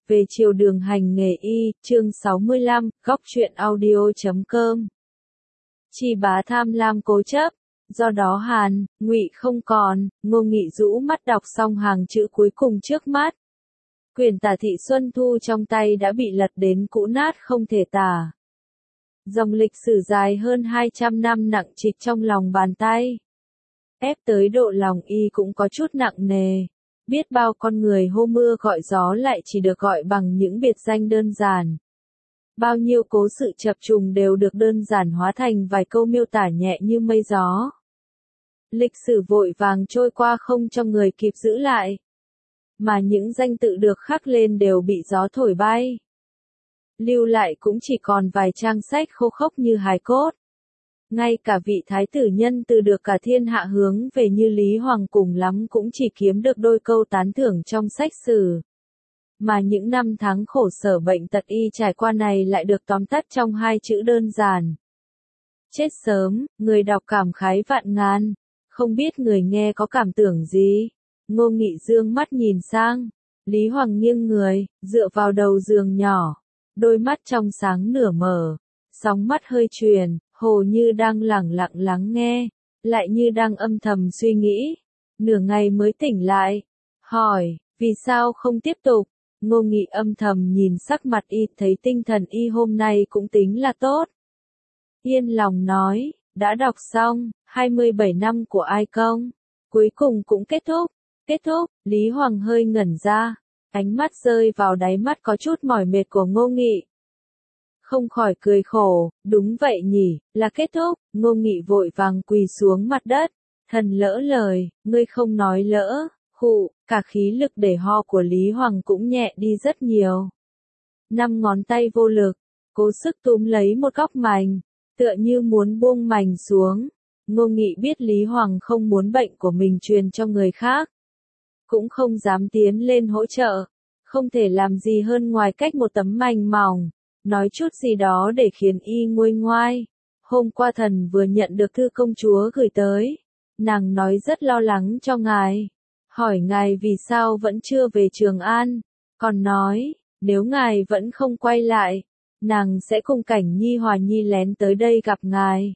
Về chiều đường hành nghề y, chương 65, góc truyện audio.com. Chi Bá tham lam cố chấp, do đó Hàn, Ngụy không còn, Ngô Nghị rũ mắt đọc xong hàng chữ cuối cùng trước mắt. Quyển Tả Thị Xuân Thu trong tay đã bị lật đến cũ nát không thể tả. Dòng lịch sử dài hơn 200 năm nặng trịch trong lòng bàn tay. Ép tới độ lòng y cũng có chút nặng nề. Biết bao con người hô mưa gọi gió lại chỉ được gọi bằng những biệt danh đơn giản. Bao nhiêu cố sự chập trùng đều được đơn giản hóa thành vài câu miêu tả nhẹ như mây gió. Lịch sử vội vàng trôi qua không cho người kịp giữ lại. Mà những danh tự được khắc lên đều bị gió thổi bay. Lưu lại cũng chỉ còn vài trang sách khô khốc như hài cốt. Ngay cả vị thái tử nhân từ được cả thiên hạ hướng về như Lý Hoàng cùng lắm cũng chỉ kiếm được đôi câu tán thưởng trong sách sử. Mà những năm tháng khổ sở bệnh tật y trải qua này lại được tóm tắt trong hai chữ đơn giản. Chết sớm, người đọc cảm khái vạn ngàn, không biết người nghe có cảm tưởng gì. Ngô Nghị dương mắt nhìn sang, Lý Hoàng nghiêng người, dựa vào đầu giường nhỏ, đôi mắt trong sáng nửa mở, sóng mắt hơi truyền. Hồ như đang lẳng lặng lắng nghe, lại như đang âm thầm suy nghĩ. Nửa ngày mới tỉnh lại. Hỏi, vì sao không tiếp tục? Ngô Nghị âm thầm nhìn sắc mặt y thấy tinh thần y hôm nay cũng tính là tốt. Yên lòng nói, đã đọc xong, 27 năm của Ai Công. Cuối cùng cũng kết thúc. Kết thúc, Lý Hoàng hơi ngẩn ra. Ánh mắt rơi vào đáy mắt có chút mỏi mệt của Ngô Nghị. Không khỏi cười khổ, đúng vậy nhỉ, là kết thúc. Ngô Nghị vội vàng quỳ xuống mặt đất. Thần lỡ lời, ngươi không nói lỡ, khụ, cả khí lực để ho của Lý Hoàng cũng nhẹ đi rất nhiều. 5 ngón tay vô lực, cố sức túm lấy một góc mành, tựa như muốn buông mành xuống. Ngô Nghị biết Lý Hoàng không muốn bệnh của mình truyền cho người khác. Cũng không dám tiến lên hỗ trợ, không thể làm gì hơn ngoài cách một tấm mành mỏng. Nói chút gì đó để khiến y nguôi ngoai. Hôm qua thần vừa nhận được thư công chúa gửi tới. Nàng nói rất lo lắng cho ngài. Hỏi ngài vì sao vẫn chưa về Trường An. Còn nói, nếu ngài vẫn không quay lại, nàng sẽ cùng Cảnh Nhi Hòa Nhi lén tới đây gặp ngài.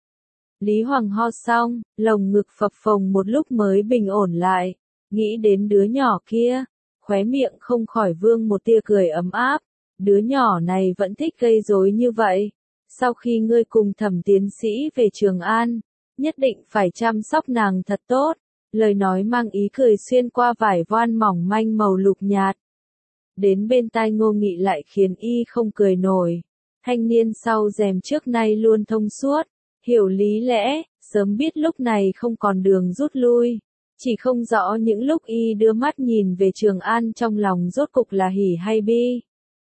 Lý Hoàng ho xong, lồng ngực phập phồng một lúc mới bình ổn lại. Nghĩ đến đứa nhỏ kia, khóe miệng không khỏi vương một tia cười ấm áp. Đứa nhỏ này vẫn thích gây rối như vậy. Sau khi ngươi cùng Thẩm tiến sĩ về Trường An, nhất định phải chăm sóc nàng thật tốt. Lời nói mang ý cười xuyên qua vải voan mỏng manh màu lục nhạt. Đến bên tai Ngô Nghị lại khiến y không cười nổi. Thanh niên sau rèm trước nay luôn thông suốt, hiểu lý lẽ, sớm biết lúc này không còn đường rút lui. Chỉ không rõ những lúc y đưa mắt nhìn về Trường An trong lòng rốt cục là hỉ hay bi.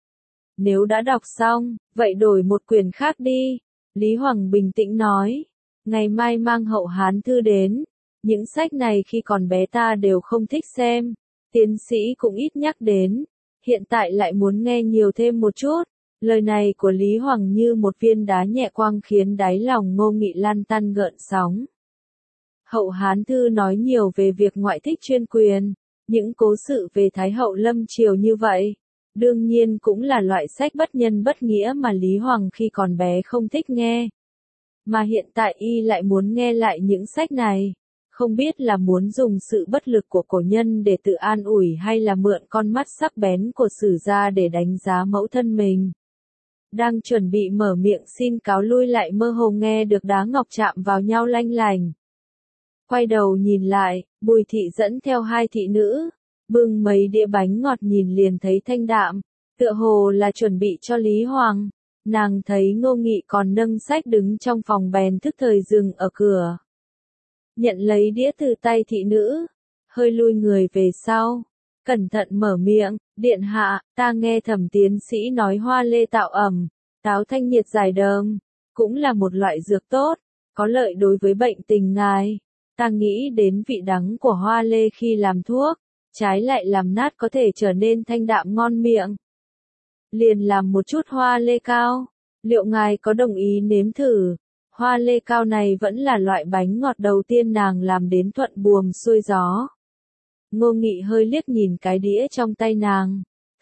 Nếu đã đọc xong, vậy đổi một quyển khác đi. Lý Hoàng bình tĩnh nói. Ngày mai mang Hậu Hán Thư đến. Những sách này khi còn bé ta đều không thích xem. Tiến sĩ cũng ít nhắc đến. Hiện tại lại muốn nghe nhiều thêm một chút. Lời này của Lý Hoàng như một viên đá nhẹ quang khiến đáy lòng Ngô Nghị lan tăn gợn sóng. Hậu Hán Thư nói nhiều về việc ngoại thích chuyên quyền. Những cố sự về Thái Hậu Lâm Triều như vậy. Đương nhiên cũng là loại sách bất nhân bất nghĩa mà Lý Hoàng khi còn bé không thích nghe. Mà hiện tại y lại muốn nghe lại những sách này. Không biết là muốn dùng sự bất lực của cổ nhân để tự an ủi hay là mượn con mắt sắc bén của sử gia để đánh giá mẫu thân mình. Đang chuẩn bị mở miệng xin cáo lui lại mơ hồ nghe được đá ngọc chạm vào nhau lanh lành. Quay đầu nhìn lại, Bùi Thị dẫn theo 2 thị nữ. Bưng mấy đĩa bánh ngọt nhìn liền thấy thanh đạm, tựa hồ là chuẩn bị cho Lý Hoàng. Nàng thấy Ngô Nghị còn nâng sách đứng trong phòng bèn thức thời dừng ở cửa. Nhận lấy đĩa từ tay thị nữ, hơi lui người về sau, cẩn thận mở miệng, điện hạ, ta nghe Thẩm tiến sĩ nói hoa lê tạo ẩm, táo thanh nhiệt giải đờm, cũng là một loại dược tốt, có lợi đối với bệnh tình ngài. Ta nghĩ đến vị đắng của hoa lê khi làm thuốc. Trái lại làm nát có thể trở nên thanh đạm ngon miệng. Liền làm một chút hoa lê cao. Liệu ngài có đồng ý nếm thử? Hoa lê cao này vẫn là loại bánh ngọt đầu tiên nàng làm đến thuận buồm xuôi gió. Ngô Nghị hơi liếc nhìn cái đĩa trong tay nàng.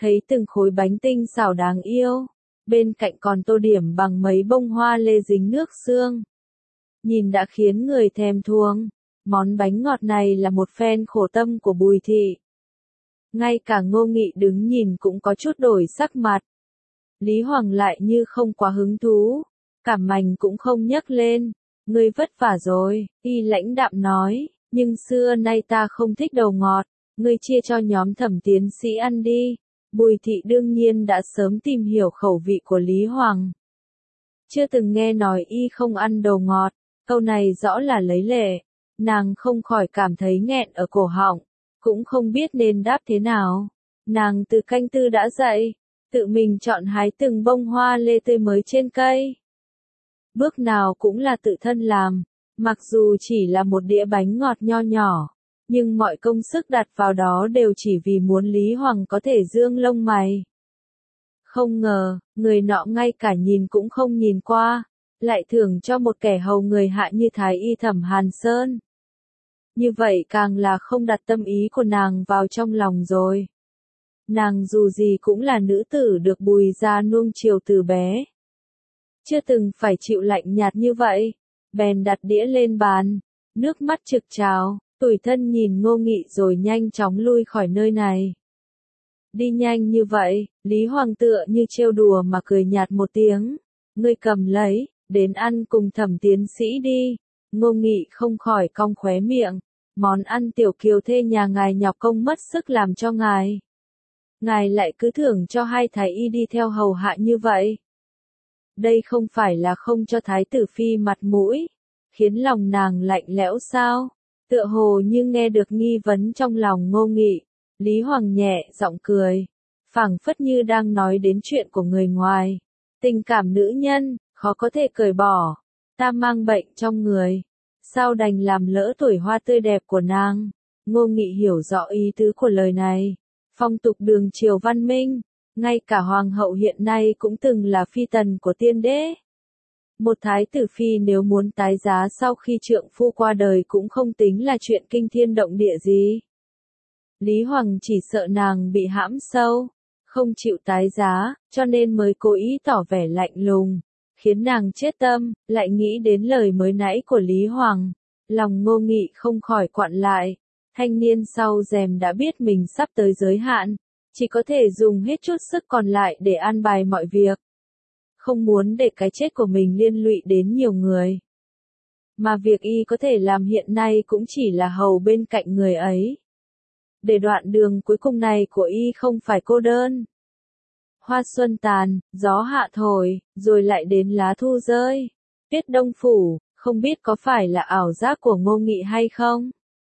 thấy từng khối bánh tinh xảo đáng yêu, bên cạnh còn tô điểm bằng mấy bông hoa lê dính nước sương. Nhìn đã khiến người thèm thuồng, món bánh ngọt này là một phen khổ tâm của Bùi Thị. Ngay cả Ngô Nghị đứng nhìn cũng có chút đổi sắc mặt. Lý Hoàng lại như không quá hứng thú, cảm mành cũng không nhấc lên. Ngươi vất vả rồi, y lãnh đạm nói, nhưng xưa nay ta không thích đồ ngọt, ngươi chia cho nhóm Thẩm tiến sĩ ăn đi. Bùi Thị đương nhiên đã sớm tìm hiểu khẩu vị của Lý Hoàng. Chưa từng nghe nói y không ăn đồ ngọt, câu này rõ là lấy lệ, nàng không khỏi cảm thấy nghẹn ở cổ họng, cũng không biết nên đáp thế nào. Nàng từ canh tư đã dậy, tự mình chọn hái từng bông hoa lê tươi mới trên cây. Bước nào cũng là tự thân làm, mặc dù chỉ là một đĩa bánh ngọt nho nhỏ, nhưng mọi công sức đặt vào đó đều chỉ vì muốn Lý Hoàng có thể dương lông mày. Không ngờ, người nọ ngay cả nhìn cũng không nhìn qua, lại thưởng cho một kẻ hầu người hạ như Thái y Thẩm Hàn Sơn. Như vậy càng là không đặt tâm ý của nàng vào trong lòng rồi. Nàng dù gì cũng là nữ tử được Bùi gia nuông chiều từ bé. Chưa từng phải chịu lạnh nhạt như vậy, bèn đặt đĩa lên bàn, nước mắt trực trào, tủi thân nhìn Ngô Nghị rồi nhanh chóng lui khỏi nơi này. Đi nhanh như vậy, Lý Hoàng tựa như trêu đùa mà cười nhạt một tiếng, ngươi cầm lấy, đến ăn cùng Thẩm tiến sĩ đi. Ngô Nghị không khỏi cong khóe miệng, món ăn tiểu kiều thê nhà ngài nhọc công mất sức làm cho ngài. Ngài lại cứ thưởng cho hai thái y đi theo hầu hạ như vậy. Đây không phải là không cho thái tử phi mặt mũi, khiến lòng nàng lạnh lẽo sao? Tựa hồ như nghe được nghi vấn trong lòng Ngô Nghị, Lý Hoàng nhẹ giọng cười, phảng phất như đang nói đến chuyện của người ngoài. Tình cảm nữ nhân, khó có thể cởi bỏ, ta mang bệnh trong người, sao đành làm lỡ tuổi hoa tươi đẹp của nàng? Ngô Nghị hiểu rõ ý tứ của lời này. Phong tục đường triều văn minh, ngay cả hoàng hậu hiện nay cũng từng là phi tần của tiên đế. Một thái tử phi nếu muốn tái giá sau khi trượng phu qua đời cũng không tính là chuyện kinh thiên động địa gì. Lý Hoàng chỉ sợ nàng bị hãm sâu, không chịu tái giá, cho nên mới cố ý tỏ vẻ lạnh lùng, khiến nàng chết tâm, lại nghĩ đến lời mới nãy của Lý Hoàng. Lòng Ngô Nghị không khỏi quặn lại. Thanh niên sau rèm đã biết mình sắp tới giới hạn, chỉ có thể dùng hết chút sức còn lại để an bài mọi việc. Không muốn để cái chết của mình liên lụy đến nhiều người. Mà việc y có thể làm hiện nay cũng chỉ là hầu bên cạnh người ấy. Để đoạn đường cuối cùng này của y không phải cô đơn. Hoa xuân tàn, gió hạ thổi, rồi lại đến lá thu rơi. Tuyết đông phủ, không biết có phải là ảo giác của Ngô Nghị hay không?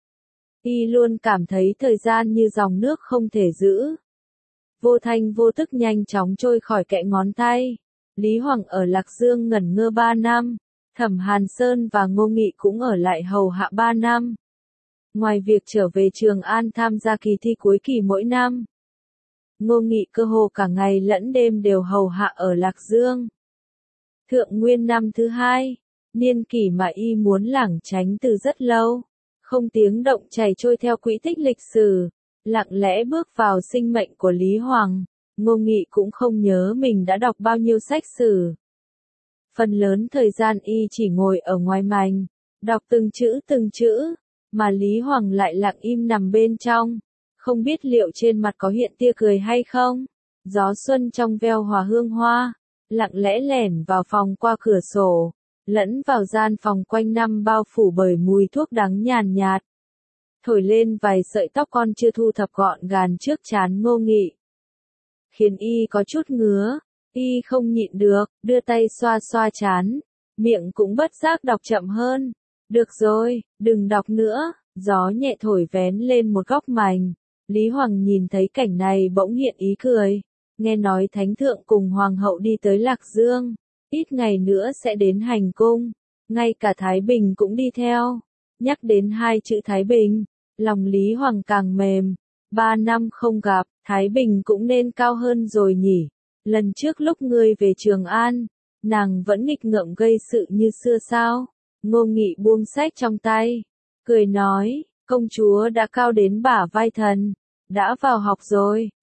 Y luôn cảm thấy thời gian như dòng nước không thể giữ. Vô thanh vô tức nhanh chóng trôi khỏi kẽ ngón tay. Lý Hoàng ở Lạc Dương ngẩn ngơ 3 năm. Thẩm Hàn Sơn và Ngô Nghị cũng ở lại hầu hạ 3 năm. Ngoài việc trở về Trường An tham gia kỳ thi cuối kỳ mỗi năm, Ngô Nghị cơ hồ cả ngày lẫn đêm đều hầu hạ ở Lạc Dương. Thượng nguyên năm thứ 2, niên kỷ mà y muốn lảng tránh từ rất lâu. Không tiếng động chảy trôi theo quỹ tích lịch sử, lặng lẽ bước vào sinh mệnh của Lý Hoàng. Ngô Nghị cũng không nhớ mình đã đọc bao nhiêu sách sử. Phần lớn thời gian y chỉ ngồi ở ngoài mành, đọc từng chữ, mà Lý Hoàng lại lặng im nằm bên trong, không biết liệu trên mặt có hiện tia cười hay không. Gió xuân trong veo hòa hương hoa, lặng lẽ lẻn vào phòng qua cửa sổ, lẫn vào gian phòng quanh năm bao phủ bởi mùi thuốc đắng nhàn nhạt. Thổi lên vài sợi tóc con chưa thu thập gọn gàng trước trán Ngô Nghị. Khiến y có chút ngứa, y không nhịn được, đưa tay xoa xoa trán, miệng cũng bất giác đọc chậm hơn. Được rồi, đừng đọc nữa, gió nhẹ thổi vén lên một góc mành. Lý Hoàng nhìn thấy cảnh này bỗng hiện ý cười, nghe nói Thánh Thượng cùng Hoàng hậu đi tới Lạc Dương. Ít ngày nữa sẽ đến hành cung, ngay cả Thái Bình cũng đi theo. Nhắc đến hai chữ Thái Bình, lòng Lý Hoàng càng mềm. 3 năm không gặp, Thái Bình cũng nên cao hơn rồi nhỉ. Lần trước lúc ngươi về Trường An, nàng vẫn nghịch ngợm gây sự như xưa sao? Ngô Nghị buông sách trong tay, cười nói, công chúa đã cao đến bả vai thần, đã vào học rồi.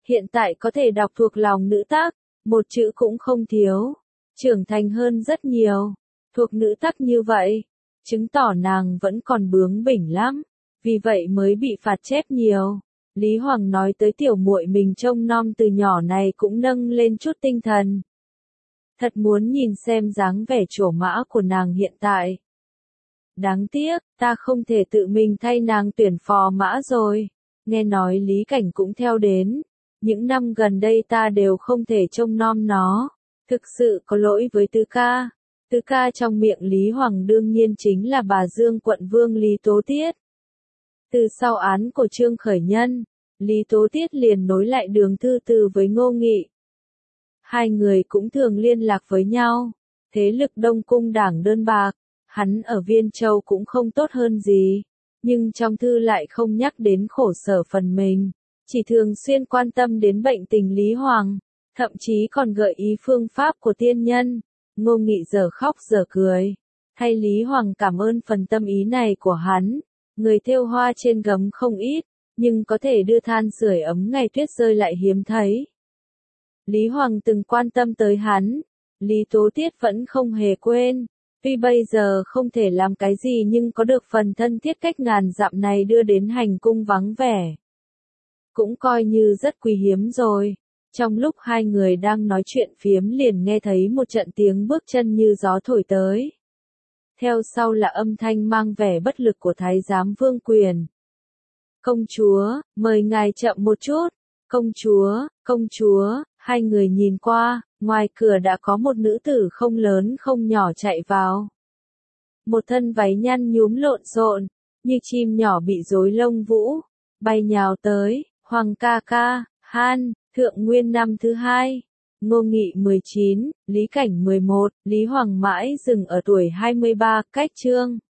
hiện tại có thể đọc thuộc lòng nữ tác, một chữ cũng không thiếu, trưởng thành hơn rất nhiều, thuộc nữ tác như vậy, chứng tỏ nàng vẫn còn bướng bỉnh lắm, vì vậy mới bị phạt chép nhiều. Lý Hoàng nói tới tiểu muội mình trông nom từ nhỏ này cũng nâng lên chút tinh thần. Thật muốn nhìn xem dáng vẻ trổ mã của nàng hiện tại. Đáng tiếc, ta không thể tự mình thay nàng tuyển phò mã rồi. Nghe nói Lý Cảnh cũng theo đến. Những năm gần đây ta đều không thể trông nom nó. Thực sự có lỗi với Tứ ca. Tứ ca trong miệng Lý Hoàng đương nhiên chính là bà Dương quận vương Lý Tố Tiết. Từ sau án của Trương Khởi Nhân, Lý Tố Tiết liền nối lại đường thư từ với Ngô Nghị. Hai người cũng thường liên lạc với nhau. Thế lực Đông Cung đảng đơn bạc, hắn ở Viên Châu cũng không tốt hơn gì. Nhưng trong thư lại không nhắc đến khổ sở phần mình, chỉ thường xuyên quan tâm đến bệnh tình Lý Hoàng, thậm chí còn gợi ý phương pháp của tiên nhân. Ngô Nghị giờ khóc giờ cười. Thay Lý Hoàng cảm ơn phần tâm ý này của hắn. Người thêu hoa trên gấm không ít, nhưng có thể đưa than sưởi ấm ngày tuyết rơi lại hiếm thấy. Lý Hoàng từng quan tâm tới hắn, Lý Tố Tiết vẫn không hề quên. Tuy bây giờ không thể làm cái gì nhưng có được phần thân thiết cách ngàn dặm này đưa đến hành cung vắng vẻ. Cũng coi như rất quý hiếm rồi. Trong lúc hai người đang nói chuyện phiếm liền nghe thấy một trận tiếng bước chân như gió thổi tới. Theo sau là âm thanh mang vẻ bất lực của Thái giám Vương Quyền. Công chúa, mời ngài chậm một chút. Công chúa, hai người nhìn qua, ngoài cửa đã có một nữ tử không lớn không nhỏ chạy vào. Một thân váy nhăn nhúm lộn xộn, như chim nhỏ bị rối lông vũ, bay nhào tới, Hoàng ca ca, Han, Thượng Nguyên năm thứ 2. Ngô Nghị 19, Lý Cảnh 11, Lý Hoàng mãi dừng ở tuổi 23, cách chương.